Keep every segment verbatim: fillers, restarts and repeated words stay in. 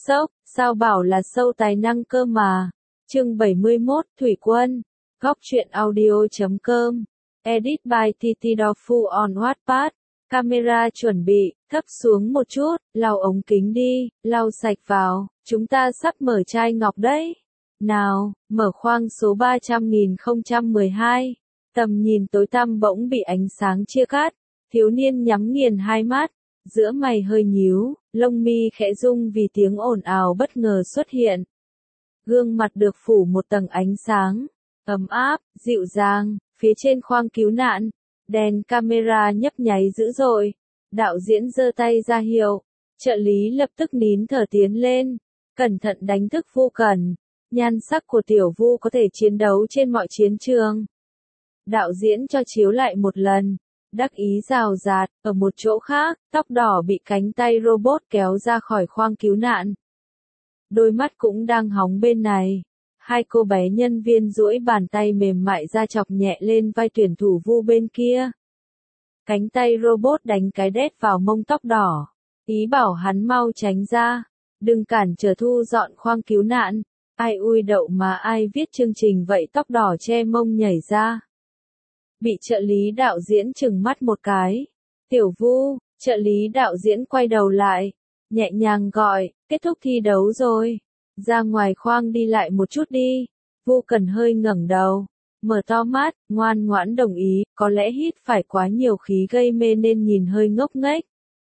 Sốc, sao bảo là sâu tài năng cơ mà. Chương bảy mươi mốt, Thủy Quân. Góc truyện audio chấm com. Edit by Titi Dofu on Wattpad. Camera chuẩn bị, thấp xuống một chút, lau ống kính đi, lau sạch vào, chúng ta sắp mở chai ngọc đấy. Nào, mở khoang số ba trăm nghìn không trăm mười hai. Tầm nhìn tối tăm bỗng bị ánh sáng chia cắt, thiếu niên nhắm nghiền hai mắt, giữa mày hơi nhíu, lông mi khẽ rung vì tiếng ồn ào bất ngờ xuất hiện. Gương mặt được phủ một tầng ánh sáng, ấm áp, dịu dàng, phía trên khoang cứu nạn, đèn camera nhấp nháy dữ dội. Đạo diễn giơ tay ra hiệu, trợ lý lập tức nín thở tiến lên, cẩn thận đánh thức Vu Cẩn. Nhan sắc của tiểu Vu có thể chiến đấu trên mọi chiến trường. Đạo diễn cho chiếu lại một lần, đắc ý rào rạt, ở một chỗ khác, tóc đỏ bị cánh tay robot kéo ra khỏi khoang cứu nạn. Đôi mắt cũng đang hóng bên này. Hai cô bé nhân viên duỗi bàn tay mềm mại ra chọc nhẹ lên vai tuyển thủ Vu bên kia. Cánh tay robot đánh cái đét vào mông tóc đỏ, ý bảo hắn mau tránh ra, đừng cản trở thu dọn khoang cứu nạn. Ai ui đậu mà ai viết chương trình vậy, tóc đỏ che mông nhảy ra. Bị trợ lý đạo diễn chừng mắt một cái. Tiểu Vu, trợ lý đạo diễn quay đầu lại, nhẹ nhàng gọi, kết thúc thi đấu rồi. Ra ngoài khoang đi lại một chút đi. Vu Cẩn hơi ngẩng đầu, mở to mắt, ngoan ngoãn đồng ý, có lẽ hít phải quá nhiều khí gây mê nên nhìn hơi ngốc nghếch.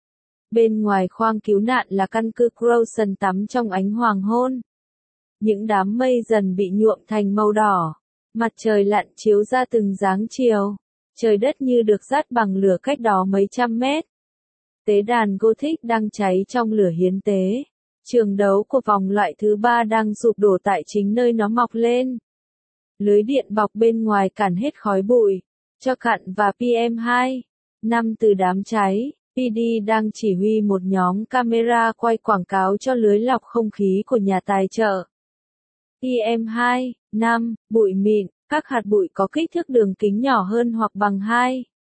Bên ngoài khoang cứu nạn là căn cứ Crowson tắm trong ánh hoàng hôn. Những đám mây dần bị nhuộm thành màu đỏ. Mặt trời lặn chiếu ra từng dáng chiều. Trời đất như được dát bằng lửa cách đó mấy trăm mét. Tế đàn Gothic đang cháy trong lửa hiến tế. Trường đấu của vòng loại thứ ba đang sụp đổ tại chính nơi nó mọc lên. Lưới điện bọc bên ngoài cản hết khói bụi, cho cặn và pê em hai. Năm từ đám cháy, pê đê đang chỉ huy một nhóm camera quay quảng cáo cho lưới lọc không khí của nhà tài trợ. pê em hai, năm, bụi mịn, các hạt bụi có kích thước đường kính nhỏ hơn hoặc bằng hai phẩy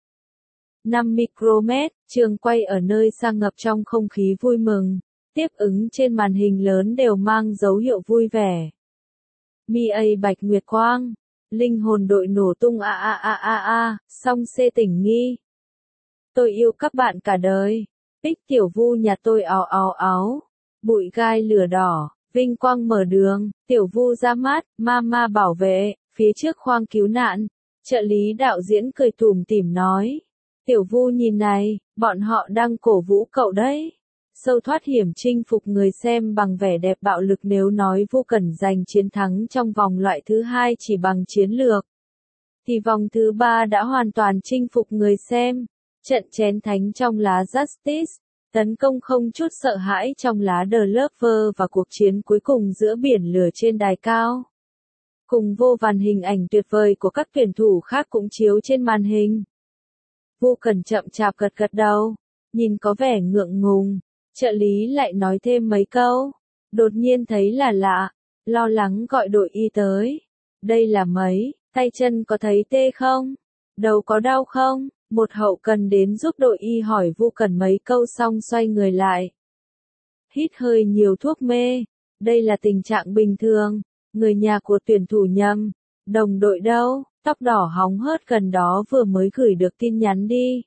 năm micromet, trường quay ở nơi xa ngập trong không khí vui mừng, tiếp ứng trên màn hình lớn đều mang dấu hiệu vui vẻ. mi a Bạch Nguyệt Quang, linh hồn đội nổ tung a a a a a, song xê tỉnh nghi. Tôi yêu các bạn cả đời, Bích tiểu Vu nhà tôi áo áo áo, bụi gai lửa đỏ. Vinh quang mở đường, tiểu Vu ra mắt, mama bảo vệ, phía trước khoang cứu nạn. Trợ lý đạo diễn cười tủm tỉm nói. Tiểu Vu nhìn này, bọn họ đang cổ vũ cậu đấy. Sâu thoát hiểm chinh phục người xem bằng vẻ đẹp bạo lực, nếu nói Vu Cẩn giành chiến thắng trong vòng loại thứ hai chỉ bằng chiến lược, thì vòng thứ ba đã hoàn toàn chinh phục người xem. Trận chén thánh trong lá Justice. Tấn công không chút sợ hãi trong lá The Lover và cuộc chiến cuối cùng giữa biển lửa trên đài cao. Cùng vô vàn hình ảnh tuyệt vời của các tuyển thủ khác cũng chiếu trên màn hình. Vu Cẩn chậm chạp gật gật đầu, nhìn có vẻ ngượng ngùng. Trợ lý lại nói thêm mấy câu. Đột nhiên thấy là lạ, lo lắng gọi đội y tới. Đây là mấy, tay chân có thấy tê không? Đầu có đau không? Một hậu cần đến giúp đội y hỏi Vu Cẩn mấy câu xong xoay người lại. Hít hơi nhiều thuốc mê. Đây là tình trạng bình thường. Người nhà của tuyển thủ nhầm. Đồng đội đâu? Tóc đỏ hóng hớt gần đó vừa mới gửi được tin nhắn đi.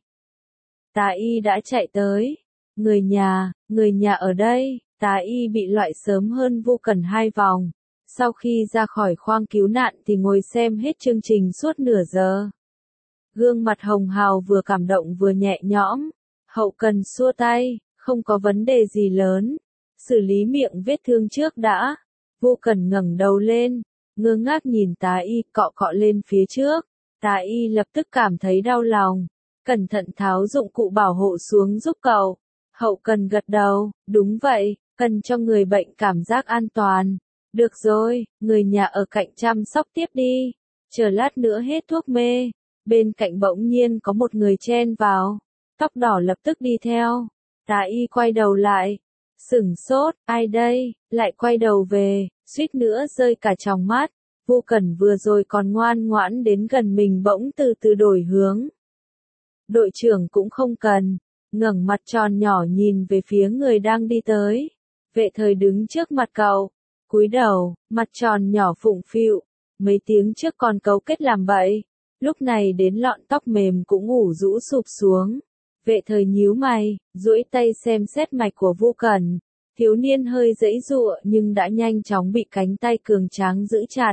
Tá y đã chạy tới. Người nhà, người nhà ở đây. Tá y bị loại sớm hơn Vu Cẩn hai vòng. Sau khi ra khỏi khoang cứu nạn thì ngồi xem hết chương trình suốt nửa giờ. Gương mặt hồng hào vừa cảm động vừa nhẹ nhõm. Hậu cần xua tay, không có vấn đề gì lớn. Xử lý miệng vết thương trước đã. Vu Cẩn ngẩng đầu lên, ngơ ngác nhìn tá y, cọ cọ lên phía trước. Tá y lập tức cảm thấy đau lòng, cẩn thận tháo dụng cụ bảo hộ xuống giúp cậu. Hậu cần gật đầu, đúng vậy, cần cho người bệnh cảm giác an toàn. Được rồi, người nhà ở cạnh chăm sóc tiếp đi. Chờ lát nữa hết thuốc mê. Bên cạnh bỗng nhiên có một người chen vào. Tóc đỏ lập tức đi theo. Tá y quay đầu lại. Sửng sốt, ai đây? Lại quay đầu về, suýt nữa rơi cả tròng mắt. Vu Cẩn vừa rồi còn ngoan ngoãn đến gần mình bỗng từ từ đổi hướng. Đội trưởng cũng không cần. Ngẩng mặt tròn nhỏ nhìn về phía người đang đi tới. Vệ Thời đứng trước mặt cậu, cúi đầu, mặt tròn nhỏ phụng phịu, mấy tiếng trước còn cấu kết làm bậy, lúc này đến lọn tóc mềm cũng ngủ rũ sụp xuống. Vệ Thời nhíu mày, duỗi tay xem xét mạch của Vu Cẩn, thiếu niên hơi giãy giụa nhưng đã nhanh chóng bị cánh tay cường tráng giữ chặt.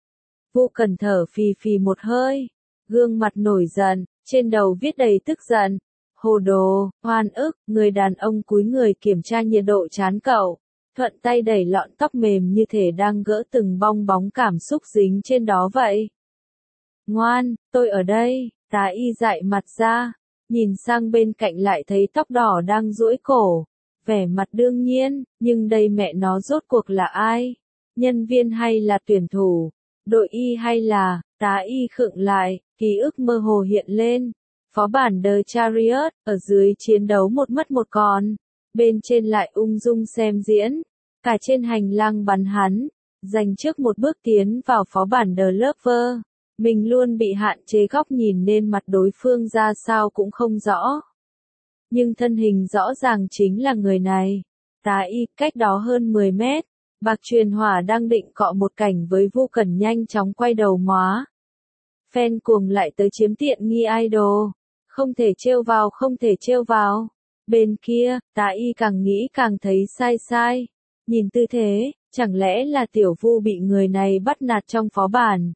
Vu Cẩn thở phì phì một hơi, gương mặt nổi giận, trên đầu viết đầy tức giận. Hồ đồ, oan ức, người đàn ông cúi người kiểm tra nhiệt độ trán cậu, thuận tay đẩy lọn tóc mềm như thể đang gỡ từng bong bóng cảm xúc dính trên đó vậy. Ngoan, tôi ở đây, tá y dại mặt ra, nhìn sang bên cạnh lại thấy tóc đỏ đang duỗi cổ, vẻ mặt đương nhiên, nhưng đây mẹ nó rốt cuộc là ai? Nhân viên hay là tuyển thủ? Đội y hay là, tá y khựng lại, ký ức mơ hồ hiện lên. Phó bản The Chariot, ở dưới chiến đấu một mất một còn, bên trên lại ung dung xem diễn, cả trên hành lang bắn hắn, dành trước một bước tiến vào phó bản The Lover, mình luôn bị hạn chế góc nhìn nên mặt đối phương ra sao cũng không rõ. Nhưng thân hình rõ ràng chính là người này, tá y cách đó hơn mười mét, Bạc Truyền Hỏa đang định cọ một cảnh với Vu Cẩn nhanh chóng quay đầu móa. Fan cuồng lại tới chiếm tiện nghi idol. Không thể trêu vào, không thể trêu vào. Bên kia, tá y càng nghĩ càng thấy sai sai. Nhìn tư thế, chẳng lẽ là Tiểu Vu bị người này bắt nạt trong phó bản.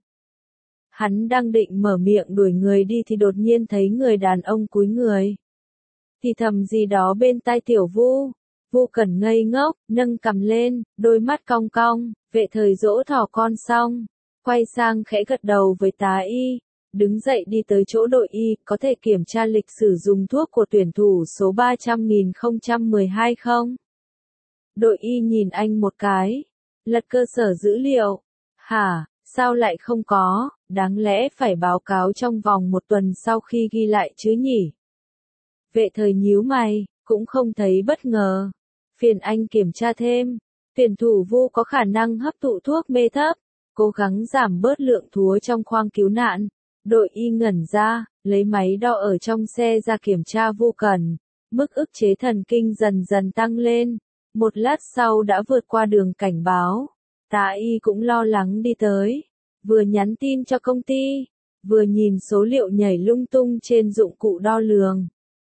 Hắn đang định mở miệng đuổi người đi thì đột nhiên thấy người đàn ông cúi người. Thì thầm gì đó bên tai Tiểu Vu. Vu Cẩn ngây ngốc, nâng cằm lên, đôi mắt cong cong, Vệ Thời dỗ thỏ con xong. Quay sang khẽ gật đầu với tá y. Đứng dậy đi tới chỗ đội y, có thể kiểm tra lịch sử dùng thuốc của tuyển thủ số ba trăm nghìn không trăm mười hai không? Đội y nhìn anh một cái, lật cơ sở dữ liệu. Hả, sao lại không có, đáng lẽ phải báo cáo trong vòng một tuần sau khi ghi lại chứ nhỉ? Vệ Thời nhíu mày, cũng không thấy bất ngờ. Phiền anh kiểm tra thêm, tuyển thủ Vu có khả năng hấp thụ thuốc mê thấp, cố gắng giảm bớt lượng thúa trong khoang cứu nạn. Đội y ngẩn ra, lấy máy đo ở trong xe ra kiểm tra Vu Cẩn, mức ức chế thần kinh dần dần tăng lên, một lát sau đã vượt qua đường cảnh báo. Tá y cũng lo lắng đi tới, vừa nhắn tin cho công ty, vừa nhìn số liệu nhảy lung tung trên dụng cụ đo lường.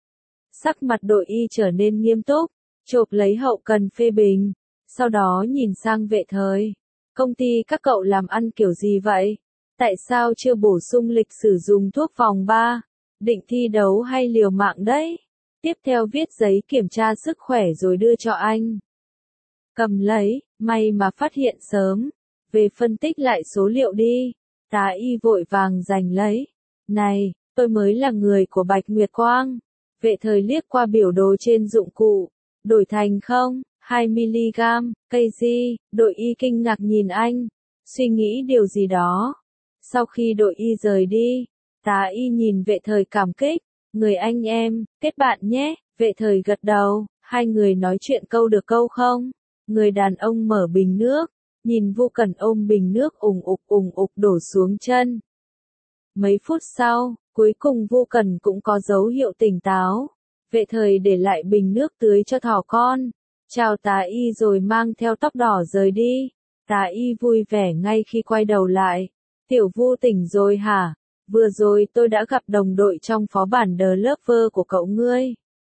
Sắc mặt đội y trở nên nghiêm túc, chộp lấy hậu cần phê bình, sau đó nhìn sang Vệ Thời. Công ty các cậu làm ăn kiểu gì vậy? Tại sao chưa bổ sung lịch sử dùng thuốc vòng ba? Định thi đấu hay liều mạng đấy? Tiếp theo viết giấy kiểm tra sức khỏe rồi đưa cho anh. Cầm lấy, may mà phát hiện sớm. Về phân tích lại số liệu đi. Tá y vội vàng giành lấy. Này, tôi mới là người của Bạch Nguyệt Quang. Vệ Thời liếc qua biểu đồ trên dụng cụ. Đổi thành không, hai mi-li-gam, cây gì? Đội y kinh ngạc nhìn anh. Suy nghĩ điều gì đó. Sau khi đội y rời đi, tá y nhìn Vệ Thời cảm kích, người anh em, kết bạn nhé, Vệ Thời gật đầu, hai người nói chuyện câu được câu không, người đàn ông mở bình nước, nhìn Vu Cẩn ôm bình nước ùng ục ùng ục đổ xuống chân. Mấy phút sau, cuối cùng Vu Cẩn cũng có dấu hiệu tỉnh táo, Vệ Thời để lại bình nước tưới cho thỏ con, chào tá y rồi mang theo tóc đỏ rời đi, tá y vui vẻ ngay khi quay đầu lại. Tiểu Vu tỉnh rồi hả? Vừa rồi tôi đã gặp đồng đội trong phó bản The Lover của cậu ngươi.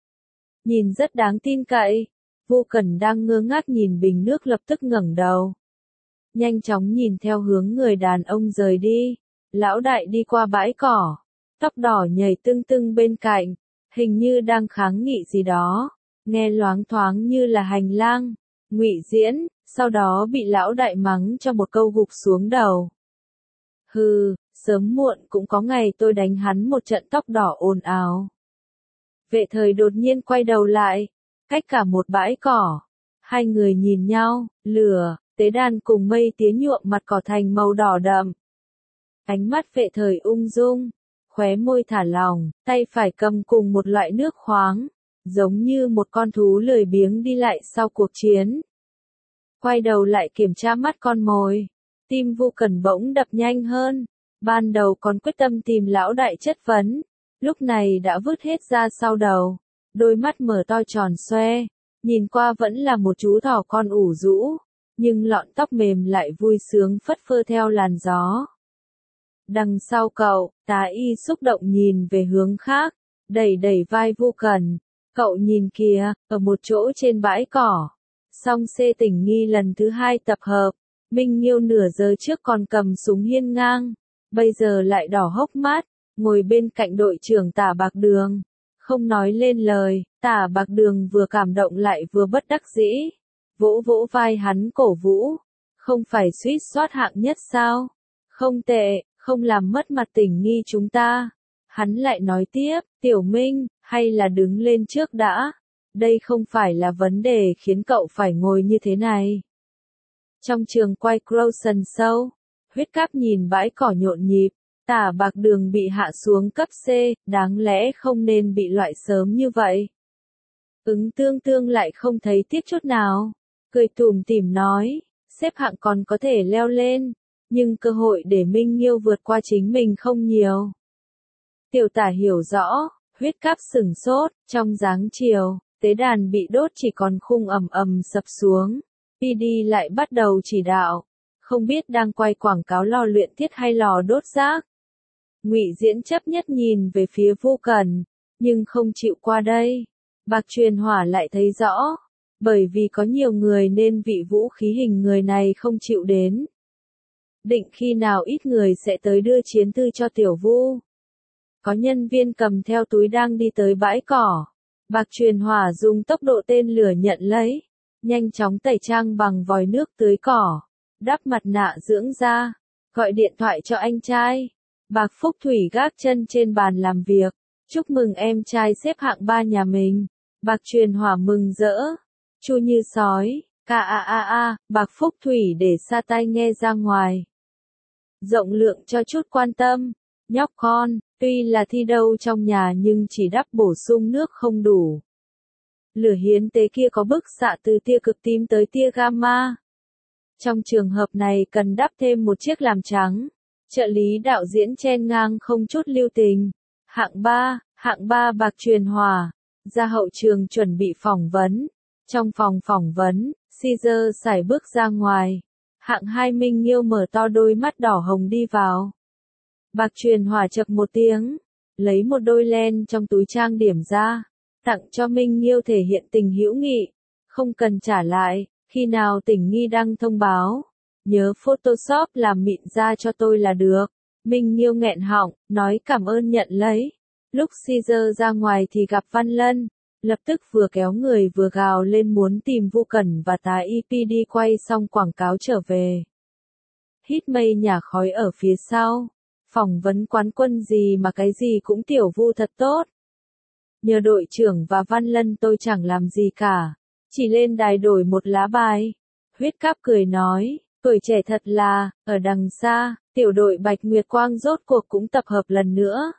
Nhìn rất đáng tin cậy. Vu Cẩn đang ngơ ngác nhìn bình nước lập tức ngẩng đầu. Nhanh chóng nhìn theo hướng người đàn ông rời đi. Lão đại đi qua bãi cỏ. Tóc đỏ nhảy tưng tưng bên cạnh. Hình như đang kháng nghị gì đó. Nghe loáng thoáng như là hành lang. Ngụy diễn, sau đó bị lão đại mắng cho một câu gục xuống đầu. Hừ, sớm muộn cũng có ngày tôi đánh hắn một trận tóc đỏ ồn ào. Vệ Thời đột nhiên quay đầu lại, cách cả một bãi cỏ. Hai người nhìn nhau, lửa, tế đàn cùng mây tía nhuộm mặt cỏ thành màu đỏ đậm. Ánh mắt Vệ Thời ung dung, khóe môi thả lỏng, tay phải cầm cùng một loại nước khoáng, giống như một con thú lười biếng đi lại sau cuộc chiến. Quay đầu lại kiểm tra mắt con mồi. Tim Vu Cẩn bỗng đập nhanh hơn, ban đầu còn quyết tâm tìm lão đại chất vấn, lúc này đã vứt hết ra sau đầu, đôi mắt mở to tròn xoe, Nhìn qua vẫn là một chú thỏ con ủ rũ, nhưng lọn tóc mềm lại vui sướng phất phơ theo làn gió. Đằng sau cậu, Tá Y xúc động nhìn về hướng khác, đẩy đẩy vai Vu Cẩn. Cậu nhìn kìa, ở một chỗ trên bãi cỏ. Song xê tình nghi lần thứ hai tập hợp. Minh Nghiêu nửa giờ trước còn cầm súng hiên ngang, bây giờ lại đỏ hốc mắt, ngồi bên cạnh đội trưởng Tả Bạc Đường. Không nói lên lời, Tả Bạc Đường vừa cảm động lại vừa bất đắc dĩ. Vỗ vỗ vai hắn cổ vũ. Không phải suýt soát hạng nhất sao? Không tệ, không làm mất mặt tình nghi chúng ta. Hắn lại nói tiếp, Tiểu Minh, hay là đứng lên trước đã. Đây không phải là vấn đề khiến cậu phải ngồi như thế này. Trong trường quay Crowson Show, Huyết Cáp nhìn bãi cỏ nhộn nhịp, Tả Bạc Đường bị hạ xuống cấp C, đáng lẽ không nên bị loại sớm như vậy. Ứng Tương Tương lại không thấy tiếc chút nào, cười tủm tỉm nói, xếp hạng còn có thể leo lên, nhưng cơ hội để Minh Nghiêu vượt qua chính mình không nhiều. Tiểu Tả hiểu rõ, Huyết Cáp sửng sốt, trong dáng chiều, tế đàn bị đốt chỉ còn khung ầm ầm sập xuống. pê đê lại bắt đầu chỉ đạo, không biết đang quay quảng cáo lò luyện thiết hay lò đốt rác. Ngụy Diễn chấp nhất nhìn về phía Vu Cẩn, nhưng không chịu qua đây. Bạc Truyền Hỏa lại thấy rõ, bởi vì có nhiều người nên vị vũ khí hình người này không chịu đến. Định khi nào ít người sẽ tới đưa chiến thư cho Tiểu Vu. Có nhân viên cầm theo túi đang đi tới bãi cỏ. Bạc Truyền Hỏa dùng tốc độ tên lửa nhận lấy, nhanh chóng tẩy trang bằng vòi nước tưới cỏ, đắp mặt nạ dưỡng da, gọi điện thoại cho anh trai. Bạc Phúc Thủy gác chân trên bàn làm việc, chúc mừng em trai xếp hạng ba nhà mình. Bạc Truyền Hỏa mừng rỡ, chu như sói, ca a a a, Bạc Phúc Thủy để xa tai nghe ra ngoài. Rộng lượng cho chút quan tâm, nhóc con, tuy là thi đấu trong nhà nhưng chỉ đắp bổ sung nước không đủ. Lửa hiến tế kia có bức xạ từ tia cực tím tới tia gamma. Trong trường hợp này cần đắp thêm một chiếc làm trắng. Trợ lý đạo diễn chen ngang không chút lưu tình. Hạng ba, hạng ba Bạc Truyền Hỏa. Ra hậu trường chuẩn bị phỏng vấn. Trong phòng phỏng vấn, Caesar sải bước ra ngoài. Hạng hai Minh Nghiêu mở to đôi mắt đỏ hồng đi vào. Bạc Truyền Hỏa chậc một tiếng, lấy một đôi len trong túi trang điểm ra, tặng cho Minh Nghiêu thể hiện tình hữu nghị, không cần trả lại, khi nào tình nghi đăng thông báo, nhớ Photoshop làm mịn ra cho tôi là được. Minh Nghiêu nghẹn họng, nói cảm ơn nhận lấy. Lúc Caesar ra ngoài thì gặp Văn Lân, lập tức vừa kéo người vừa gào lên muốn tìm Vu Cẩn và Tá Y pê đê quay xong quảng cáo trở về. Hít mây nhả khói ở phía sau. Phỏng vấn quán quân gì mà cái gì cũng Tiểu Vu thật tốt. Nhờ đội trưởng và Văn Lân tôi chẳng làm gì cả. Chỉ lên đài đổi một lá bài. Huyết Cáp cười nói, tuổi trẻ thật là, ở đằng xa, tiểu đội Bạch Nguyệt Quang rốt cuộc cũng tập hợp lần nữa.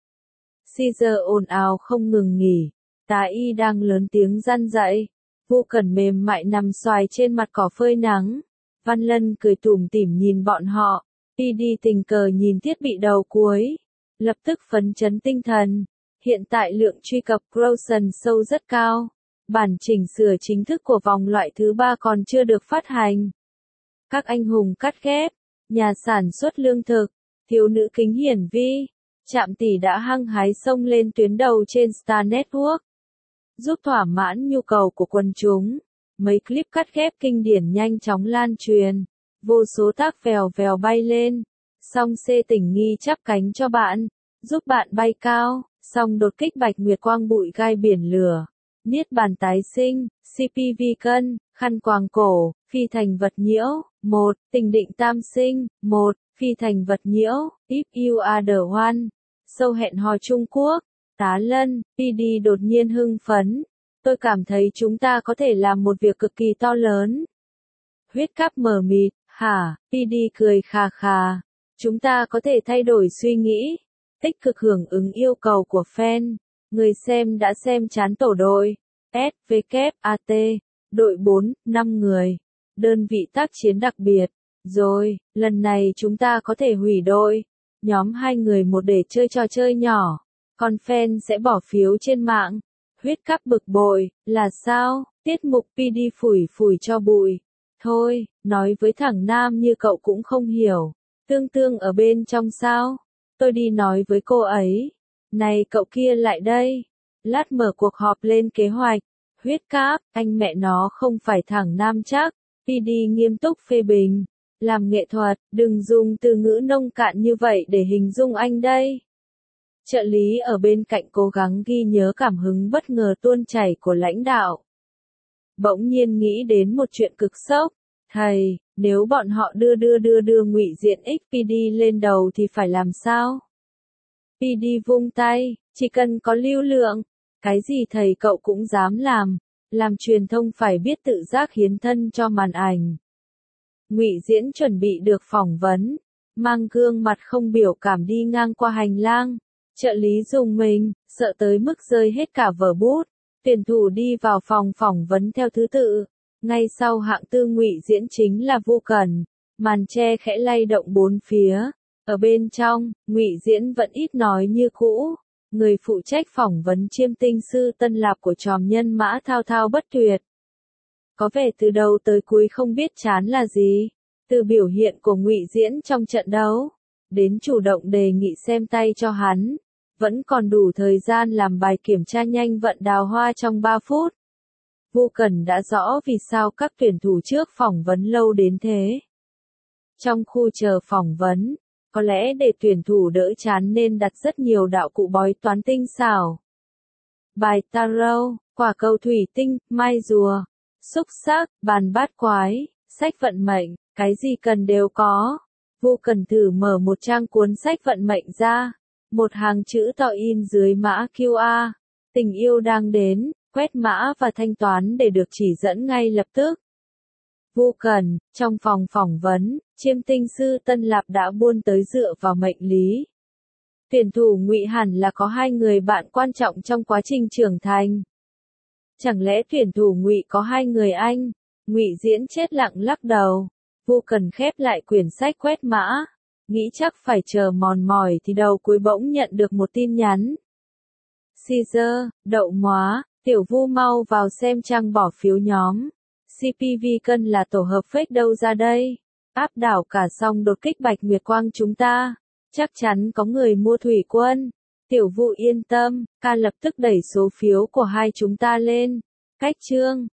Caesar ồn ào không ngừng nghỉ. Tá Y đang lớn tiếng răn dạy. Vu Cẩn mềm mại nằm xoài trên mặt cỏ phơi nắng. Văn Lân cười tủm tỉm nhìn bọn họ. pê đê tình cờ nhìn thiết bị đầu cuối, lập tức phấn chấn tinh thần. Hiện tại lượng truy cập Crowson Show rất cao. Bản chỉnh sửa chính thức của vòng loại thứ ba còn chưa được phát hành. Các anh hùng cắt ghép, nhà sản xuất lương thực, thiếu nữ kính hiển vi, Trạm Tỷ đã hăng hái xông lên tuyến đầu trên Star Network, giúp thỏa mãn nhu cầu của quần chúng. Mấy clip cắt ghép kinh điển nhanh chóng lan truyền. Vô số tác vèo vèo bay lên, song xê tình nghi chắp cánh cho bạn, giúp bạn bay cao, song đột kích Bạch Nguyệt Quang bụi gai biển lửa, niết bàn tái sinh, xê pê vi cân, khăn quàng cổ, phi thành vật nhiễu, một, tình định tam sinh, một, phi thành vật nhiễu, if you are the one, sâu hẹn hò Trung Quốc, Tá Lân, pê đê đột nhiên hưng phấn, tôi cảm thấy chúng ta có thể làm một việc cực kỳ to lớn. Huyết Cáp mờ mịt. Hả, pê đê cười khà khà. Chúng ta có thể thay đổi suy nghĩ, tích cực hưởng ứng yêu cầu của fan. Người xem đã xem chán tổ đội. ét vê kép a tê, đội bốn, năm người. Đơn vị tác chiến đặc biệt. Rồi, lần này chúng ta có thể hủy đội. Nhóm hai người một để chơi trò chơi nhỏ. Còn fan sẽ bỏ phiếu trên mạng. Huyết Cáp bực bội, là sao? Tiết mục pê đê phủi phủi cho bụi. Thôi, nói với thằng Nam như cậu cũng không hiểu. Tương Tương ở bên trong sao? Tôi đi nói với cô ấy. Này cậu kia lại đây. Lát mở cuộc họp lên kế hoạch. Huyết Cáp, anh mẹ nó không phải thằng Nam chắc. pê đê nghiêm túc phê bình. Làm nghệ thuật, đừng dùng từ ngữ nông cạn như vậy để hình dung anh đây. Trợ lý ở bên cạnh cố gắng ghi nhớ cảm hứng bất ngờ tuôn chảy của lãnh đạo. Bỗng nhiên nghĩ đến một chuyện cực sốc. Thầy, nếu bọn họ đưa đưa đưa đưa Ngụy Diễn ích pê đê lên đầu thì phải làm sao? pê đê vung tay, chỉ cần có lưu lượng. Cái gì thầy cậu cũng dám làm. Làm truyền thông phải biết tự giác hiến thân cho màn ảnh. Ngụy Diễn chuẩn bị được phỏng vấn. Mang gương mặt không biểu cảm đi ngang qua hành lang. Trợ lý dùng mình, sợ tới mức rơi hết cả vở bút. Tuyển thủ đi vào phòng phỏng vấn theo thứ tự. Ngay sau hạng tư Ngụy Diễn chính là Vu Cẩn. Màn che khẽ lay động bốn phía. Ở bên trong, Ngụy Diễn vẫn ít nói như cũ. Người phụ trách phỏng vấn chiêm tinh sư Tân Lạp của tròm nhân mã thao thao bất tuyệt. Có vẻ từ đầu tới cuối không biết chán là gì. Từ biểu hiện của Ngụy Diễn trong trận đấu, đến chủ động đề nghị xem tay cho hắn. Vẫn còn đủ thời gian làm bài kiểm tra nhanh vận đào hoa trong ba phút. Vu Cẩn đã rõ vì sao các tuyển thủ trước phỏng vấn lâu đến thế. Trong khu chờ phỏng vấn, có lẽ để tuyển thủ đỡ chán nên đặt rất nhiều đạo cụ bói toán tinh xảo. Bài tarot, quả cầu thủy tinh, mai rùa, xúc xắc, bàn bát quái, sách vận mệnh, cái gì cần đều có. Vu Cẩn thử mở một trang cuốn sách vận mệnh ra. Một hàng chữ to in dưới mã quy rờ. Tình yêu đang đến, quét mã và thanh toán để được chỉ dẫn ngay lập tức. Vu Cẩn, trong phòng phỏng vấn, chiêm tinh sư Tân Lạp đã buôn tới dựa vào mệnh lý. Tuyển thủ Ngụy hẳn là có hai người bạn quan trọng trong quá trình trưởng thành. Chẳng lẽ tuyển thủ Ngụy có hai người anh? Ngụy Diễn chết lặng lắc đầu. Vu Cẩn khép lại quyển sách quét mã. Nghĩ chắc phải chờ mòn mỏi thì đầu cuối bỗng nhận được một tin nhắn. Caesar, đậu móa, tiểu Vu mau vào xem trang bỏ phiếu nhóm. xê pê vê cân là tổ hợp fake đâu ra đây? Áp đảo cả song đột kích Bạch Nguyệt Quang chúng ta. Chắc chắn có người mua Thủy Quân. Tiểu Vu yên tâm, ca lập tức đẩy số phiếu của hai chúng ta lên. Cách chương.